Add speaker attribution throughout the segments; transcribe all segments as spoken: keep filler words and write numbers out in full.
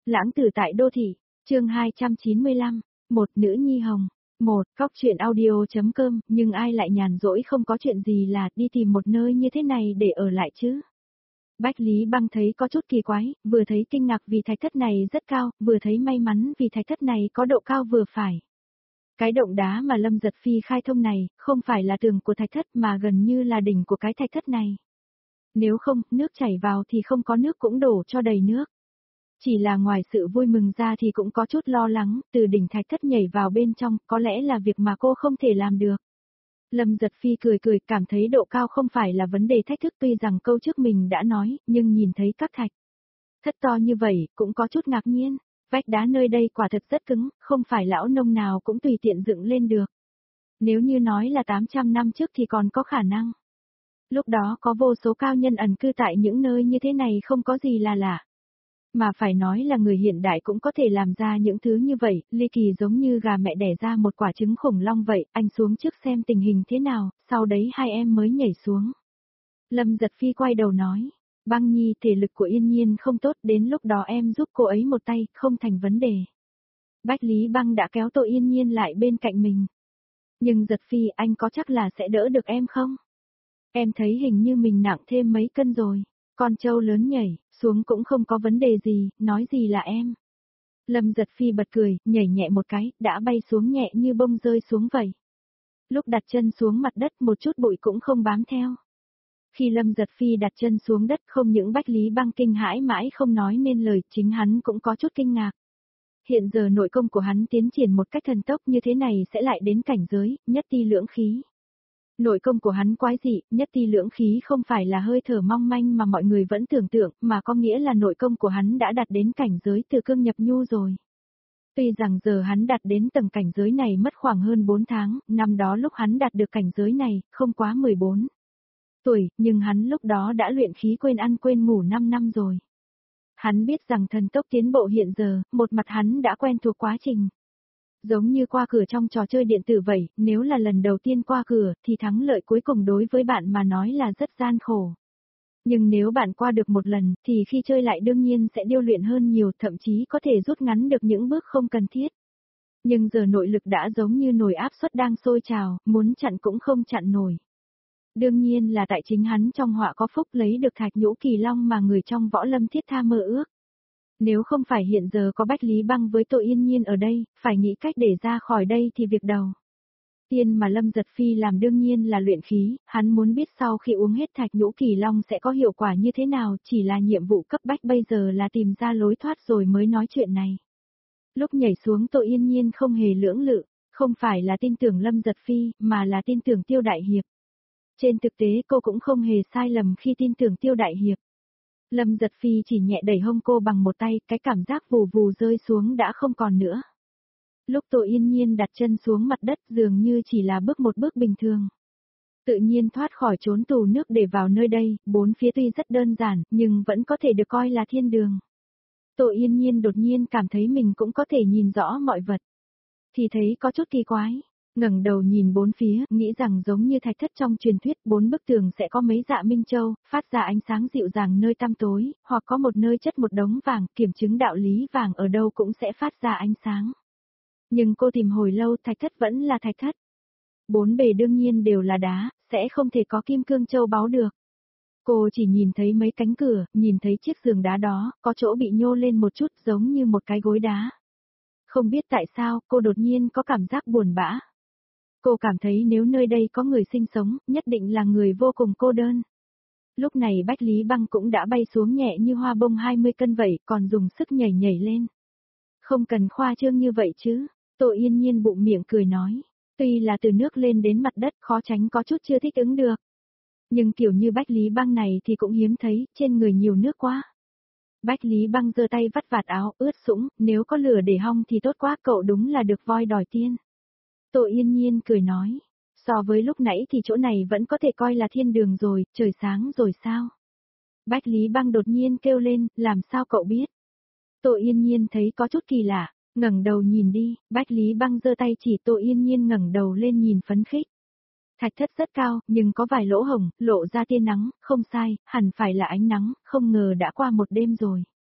Speaker 1: Lãng tử tại đô thị, chương hai trăm chín mươi lăm, một nữ nhi hồng. Một, Cóc truyện audio.com, nhưng ai lại nhàn rỗi không có chuyện gì là đi tìm một nơi như thế này để ở lại chứ? Bách Lý Băng thấy có chút kỳ quái, vừa thấy kinh ngạc vì thạch thất này rất cao, vừa thấy may mắn vì thạch thất này có độ cao vừa phải. Cái động đá mà Lâm Giật Phi khai thông này, không phải là tường của thạch thất mà gần như là đỉnh của cái thạch thất này. Nếu không, nước chảy vào thì không có nước cũng đổ cho đầy nước. Chỉ là ngoài sự vui mừng ra thì cũng có chút lo lắng, từ đỉnh thạch thất nhảy vào bên trong, có lẽ là việc mà cô không thể làm được. Lâm Giật Phi cười cười, cảm thấy độ cao không phải là vấn đề thách thức, tuy rằng câu trước mình đã nói, nhưng nhìn thấy các thạch thất to như vậy, cũng có chút ngạc nhiên. Vách đá nơi đây quả thật rất cứng, không phải lão nông nào cũng tùy tiện dựng lên được. Nếu như nói là tám trăm năm trước thì còn có khả năng. Lúc đó có vô số cao nhân ẩn cư tại những nơi như thế này không có gì là lạ. Mà phải nói là người hiện đại cũng có thể làm ra những thứ như vậy, ly kỳ giống như gà mẹ đẻ ra một quả trứng khủng long vậy, anh xuống trước xem tình hình thế nào, sau đấy hai em mới nhảy xuống. Lâm Giật Phi quay đầu nói, Băng Nhi, thể lực của Yên Nhiên không tốt, đến lúc đó em giúp cô ấy một tay, không thành vấn đề. Bách Lý Băng đã kéo Tô Yên Nhiên lại bên cạnh mình. Nhưng Giật Phi, anh có chắc là sẽ đỡ được em không? Em thấy hình như mình nặng thêm mấy cân rồi. Con trâu lớn nhảy, xuống cũng không có vấn đề gì, nói gì là em. Lâm Giật Phi bật cười, nhảy nhẹ một cái, đã bay xuống nhẹ như bông rơi xuống vậy. Lúc đặt chân xuống mặt đất một chút bụi cũng không bám theo. Khi Lâm Giật Phi đặt chân xuống đất, không những Bách Lý Băng kinh hãi mãi không nói nên lời, chính hắn cũng có chút kinh ngạc. Hiện giờ nội công của hắn tiến triển một cách thần tốc như thế này sẽ lại đến cảnh giới, nhất ti lưỡng khí. Nội công của hắn quái dị, nhất ti lưỡng khí không phải là hơi thở mong manh mà mọi người vẫn tưởng tượng, mà có nghĩa là nội công của hắn đã đạt đến cảnh giới từ cương nhập nhu rồi. Tuy rằng giờ hắn đạt đến tầng cảnh giới này mất khoảng hơn bốn tháng, năm đó lúc hắn đạt được cảnh giới này, không quá mười bốn tuổi, nhưng hắn lúc đó đã luyện khí quên ăn quên ngủ năm năm rồi. Hắn biết rằng thần tốc tiến bộ hiện giờ, một mặt hắn đã quen thuộc quá trình. Giống như qua cửa trong trò chơi điện tử vậy, nếu là lần đầu tiên qua cửa, thì thắng lợi cuối cùng đối với bạn mà nói là rất gian khổ. Nhưng nếu bạn qua được một lần, thì khi chơi lại đương nhiên sẽ điêu luyện hơn nhiều, thậm chí có thể rút ngắn được những bước không cần thiết. Nhưng giờ nội lực đã giống như nồi áp suất đang sôi trào, muốn chặn cũng không chặn nổi. Đương nhiên là tại chính hắn trong họa có phúc lấy được thạch nhũ kỳ long mà người trong võ lâm thiết tha mơ ước. Nếu không phải hiện giờ có Bách Lý Băng với Tô Yên Nhiên ở đây, phải nghĩ cách để ra khỏi đây thì việc đầu tiên mà Lâm Giật Phi làm đương nhiên là luyện khí, hắn muốn biết sau khi uống hết thạch nhũ kỳ long sẽ có hiệu quả như thế nào, chỉ là nhiệm vụ cấp bách bây giờ là tìm ra lối thoát rồi mới nói chuyện này. Lúc nhảy xuống Tô Yên Nhiên không hề lưỡng lự, không phải là tin tưởng Lâm Giật Phi, mà là tin tưởng Tiêu Đại Hiệp. Trên thực tế cô cũng không hề sai lầm khi tin tưởng Tiêu Đại Hiệp. Lâm Giật Phi chỉ nhẹ đẩy hông cô bằng một tay, cái cảm giác vù vù rơi xuống đã không còn nữa. Lúc Tô Yên Nhiên đặt chân xuống mặt đất dường như chỉ là bước một bước bình thường. Tự nhiên thoát khỏi trốn tù nước để vào nơi đây, bốn phía tuy rất đơn giản, nhưng vẫn có thể được coi là thiên đường. Tô Yên Nhiên đột nhiên cảm thấy mình cũng có thể nhìn rõ mọi vật. Thì thấy có chút kỳ quái. Ngẩng đầu nhìn bốn phía, nghĩ rằng giống như thạch thất trong truyền thuyết, bốn bức tường sẽ có mấy dạ minh châu, phát ra ánh sáng dịu dàng nơi tăm tối, hoặc có một nơi chất một đống vàng, kiểm chứng đạo lý vàng ở đâu cũng sẽ phát ra ánh sáng. Nhưng cô tìm hồi lâu, thạch thất vẫn là thạch thất. Bốn bề đương nhiên đều là đá, sẽ không thể có kim cương châu báu được. Cô chỉ nhìn thấy mấy cánh cửa, nhìn thấy chiếc giường đá đó, có chỗ bị nhô lên một chút giống như một cái gối đá. Không biết tại sao, cô đột nhiên có cảm giác buồn bã. Cô cảm thấy nếu nơi đây có người sinh sống, nhất định là người vô cùng cô đơn. Lúc này Bách Lý Băng cũng đã bay xuống nhẹ như hoa bông hai mươi cân vậy, còn dùng sức nhảy nhảy lên. Không cần khoa trương như vậy chứ, Tô Yên Nhiên bụng miệng cười nói. Tuy là từ nước lên đến mặt đất khó tránh có chút chưa thích ứng được. Nhưng kiểu như Bách Lý Băng này thì cũng hiếm thấy, trên người nhiều nước quá. Bách Lý Băng giơ tay vắt vạt áo, ướt sũng, nếu có lửa để hong thì tốt quá, cậu đúng là được voi đòi tiên. Tô Yên Nhiên cười nói, so với lúc nãy thì chỗ này vẫn có thể coi là thiên đường rồi, trời sáng rồi sao? Bách Lý Băng đột nhiên kêu lên, làm sao cậu biết? Tô Yên Nhiên thấy có chút kỳ lạ, ngẩng đầu nhìn đi, Bách Lý Băng giơ tay chỉ Tô Yên Nhiên ngẩng đầu lên nhìn phấn khích. Thạch thất rất cao, nhưng có vài lỗ hổng, lộ ra tia nắng, không sai, hẳn phải là ánh nắng, không ngờ đã qua một đêm rồi.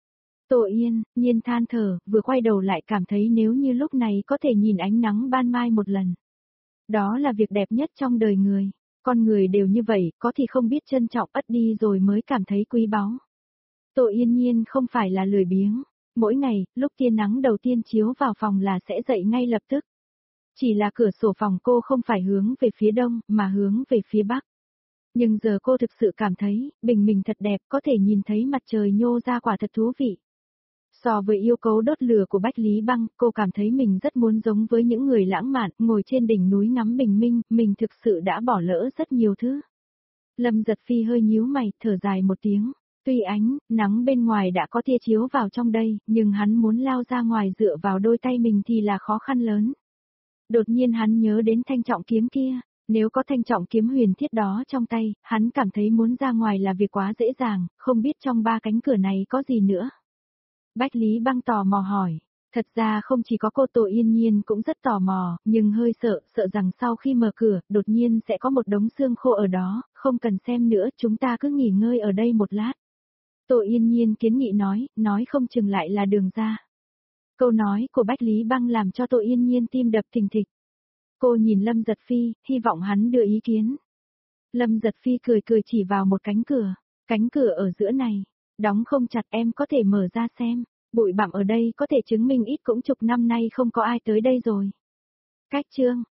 Speaker 1: Tô Yên, Nhiên than thở, vừa quay đầu lại cảm thấy nếu như lúc này có thể nhìn ánh nắng ban mai một lần. Đó là việc đẹp nhất trong đời người. Con người đều như vậy, có thì không biết trân trọng, ất đi rồi mới cảm thấy quý báu. Tô Yên Nhiên không phải là lười biếng. Mỗi ngày, lúc tia nắng đầu tiên chiếu vào phòng là sẽ dậy ngay lập tức. Chỉ là cửa sổ phòng cô không phải hướng về phía đông, mà hướng về phía bắc. Nhưng giờ cô thực sự cảm thấy, bình minh thật đẹp, có thể nhìn thấy mặt trời nhô ra quả thật thú vị. So với yêu cầu đốt lửa của Bách Lý Băng, cô cảm thấy mình rất muốn giống với những người lãng mạn, ngồi trên đỉnh núi ngắm bình minh, mình thực sự đã bỏ lỡ rất nhiều thứ. Lâm Giật Phi hơi nhíu mày, thở dài một tiếng. Tuy ánh, nắng bên ngoài đã có tia chiếu vào trong đây, nhưng hắn muốn lao ra ngoài dựa vào đôi tay mình thì là khó khăn lớn. Đột nhiên hắn nhớ đến thanh trọng kiếm kia. Nếu có thanh trọng kiếm huyền thiết đó trong tay, hắn cảm thấy muốn ra ngoài là việc quá dễ dàng, không biết trong ba cánh cửa này có gì nữa. Bách Lý Băng tò mò hỏi. Thật ra không chỉ có cô Tô Yên Nhiên cũng rất tò mò, nhưng hơi sợ, sợ rằng sau khi mở cửa, đột nhiên sẽ có một đống xương khô ở đó, không cần xem nữa, chúng ta cứ nghỉ ngơi ở đây một lát. Tô Yên Nhiên kiến nghị nói, nói không chừng lại là đường ra. Câu nói của Bách Lý Băng làm cho Tô Yên Nhiên tim đập thình thịch. Cô nhìn Lâm Giật Phi, hy vọng hắn đưa ý kiến. Lâm Giật Phi cười cười chỉ vào một cánh cửa, cánh cửa ở giữa này, đóng không chặt, em có thể mở ra xem, bụi bặm ở đây có thể chứng minh ít cũng chục năm nay không có ai tới đây rồi. Cách chương